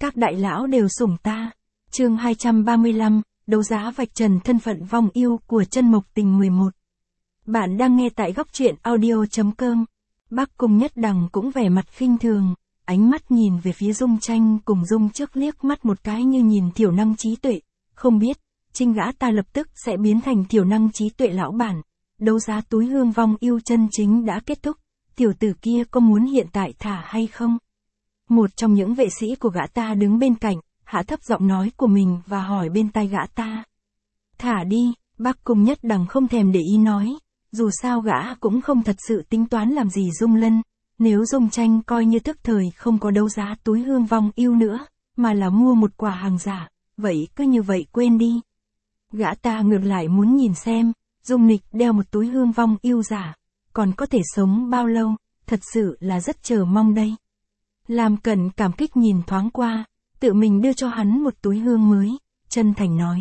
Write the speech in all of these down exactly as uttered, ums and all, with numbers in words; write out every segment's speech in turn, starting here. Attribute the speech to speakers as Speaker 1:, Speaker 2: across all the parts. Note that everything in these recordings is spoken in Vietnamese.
Speaker 1: Các đại lão đều sủng ta. Chương hai trăm ba mươi lăm, đấu giá vạch trần thân phận vong yêu của Chân Mộc Tình mười một. Bạn đang nghe tại góc truyện audio chấm com. Bác Cung Nhất Đằng cũng vẻ mặt khinh thường, ánh mắt nhìn về phía Dung Tranh cùng Dung Trước liếc mắt một cái như nhìn thiểu năng trí tuệ, không biết, Trinh gã ta lập tức sẽ biến thành thiểu năng trí tuệ lão bản. Đấu giá túi hương vong yêu chân chính đã kết thúc, tiểu tử kia có muốn hiện tại thả hay không? Một trong những vệ sĩ của gã ta đứng bên cạnh, hạ thấp giọng nói của mình và hỏi bên tai gã ta. Thả đi, Bác Cung Nhất Đằng không thèm để ý nói, dù sao gã cũng không thật sự tính toán làm gì Dung Lân, nếu Dung Tranh coi như thức thời không có đấu giá túi hương vong yêu nữa, mà là mua một quả hàng giả, vậy cứ như vậy quên đi. Gã ta ngược lại muốn nhìn xem, Dung Nịch đeo một túi hương vong yêu giả, còn có thể sống bao lâu, thật sự là rất chờ mong đây. Lam Cẩn cảm kích nhìn thoáng qua, tự mình đưa cho hắn một túi hương mới, chân thành nói.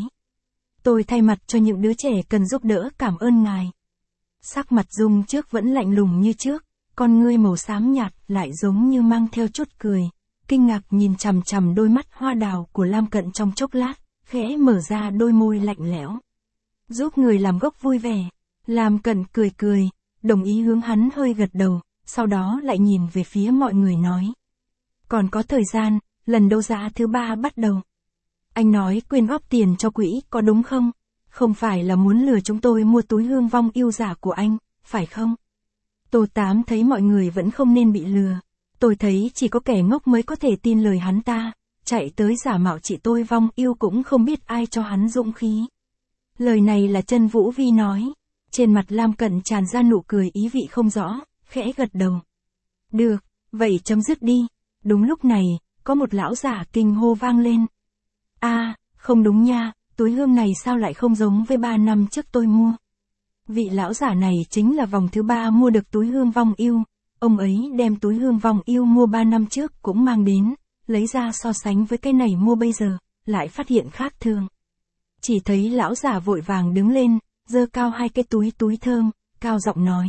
Speaker 1: Tôi thay mặt cho những đứa trẻ cần giúp đỡ cảm ơn ngài. Sắc mặt Dung Trước vẫn lạnh lùng như trước, con ngươi màu xám nhạt lại giống như mang theo chút cười, kinh ngạc nhìn chằm chằm đôi mắt hoa đào của Lam Cẩn trong chốc lát, khẽ mở ra đôi môi lạnh lẽo. Giúp người làm gốc vui vẻ, Lam Cẩn cười cười, đồng ý hướng hắn hơi gật đầu, sau đó lại nhìn về phía mọi người nói. Còn có thời gian, lần đấu giá thứ ba bắt đầu. Anh nói quyên góp tiền cho quỹ có đúng không? Không phải là muốn lừa chúng tôi mua túi hương vong yêu giả của anh, phải không? Tô Tám thấy mọi người vẫn không nên bị lừa. Tôi thấy chỉ có kẻ ngốc mới có thể tin lời hắn ta, chạy tới giả mạo chị tôi vong yêu cũng không biết ai cho hắn dũng khí. Lời này là Chân Vũ Vi nói. Trên mặt Lam Cẩn tràn ra nụ cười ý vị không rõ, khẽ gật đầu. Được, vậy chấm dứt đi. Đúng lúc này, có một lão giả kinh hô vang lên. A, à, không đúng nha, túi hương này sao lại không giống với ba năm trước tôi mua. Vị lão giả này chính là vòng thứ ba mua được túi hương vong yêu, ông ấy đem túi hương vong yêu mua ba năm trước cũng mang đến, lấy ra so sánh với cái này mua bây giờ, lại phát hiện khác thường. Chỉ thấy lão giả vội vàng đứng lên, giơ cao hai cái túi túi thơm, cao giọng nói.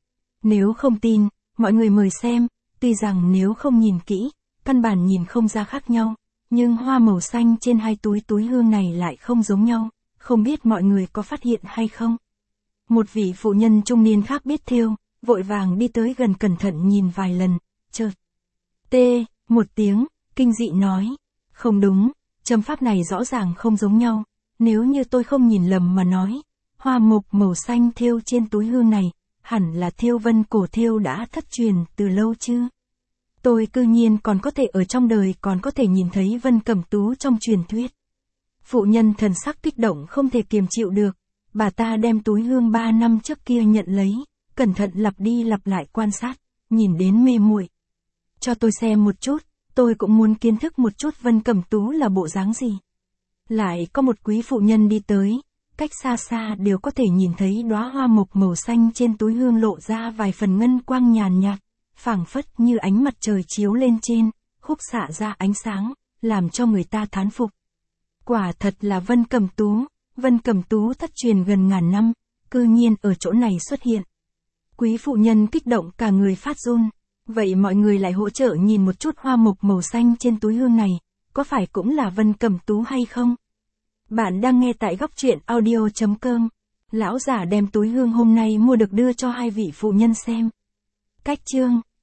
Speaker 1: Nếu không tin, mọi người mời xem. Tuy rằng nếu không nhìn kỹ, căn bản nhìn không ra khác nhau, nhưng hoa màu xanh trên hai túi túi hương này lại không giống nhau, không biết mọi người có phát hiện hay không. Một vị phụ nhân trung niên khác biết thêu, vội vàng đi tới gần cẩn thận nhìn vài lần, chợt. Tê, một tiếng, kinh dị nói, không đúng, châm pháp này rõ ràng không giống nhau, nếu như tôi không nhìn lầm mà nói, hoa mộc màu xanh thêu trên túi hương này, hẳn là thêu vân cổ thêu đã thất truyền từ lâu chứ. Tôi cư nhiên còn có thể ở trong đời còn có thể nhìn thấy Vân Cẩm Tú trong truyền thuyết. Phụ nhân thần sắc kích động không thể kiềm chịu được, bà ta đem túi hương ba năm trước kia nhận lấy, cẩn thận lặp đi lặp lại quan sát, nhìn đến mê muội. Cho tôi xem một chút, tôi cũng muốn kiến thức một chút Vân Cẩm Tú là bộ dáng gì. Lại có một quý phụ nhân đi tới, cách xa xa đều có thể nhìn thấy đóa hoa mộc màu xanh trên túi hương lộ ra vài phần ngân quang nhàn nhạt, phảng phất như ánh mặt trời chiếu lên trên, khúc xạ ra ánh sáng, làm cho người ta thán phục. Quả thật là Vân Cẩm Tú, Vân Cẩm Tú thất truyền gần ngàn năm, cư nhiên ở chỗ này xuất hiện. Quý phụ nhân kích động cả người phát run, vậy mọi người lại hỗ trợ nhìn một chút hoa mộc màu xanh trên túi hương này, có phải cũng là Vân Cẩm Tú hay không? Bạn đang nghe tại góc truyện audio chấm com. Lão giả đem túi hương hôm nay mua được đưa cho hai vị phụ nhân xem. Cách chương,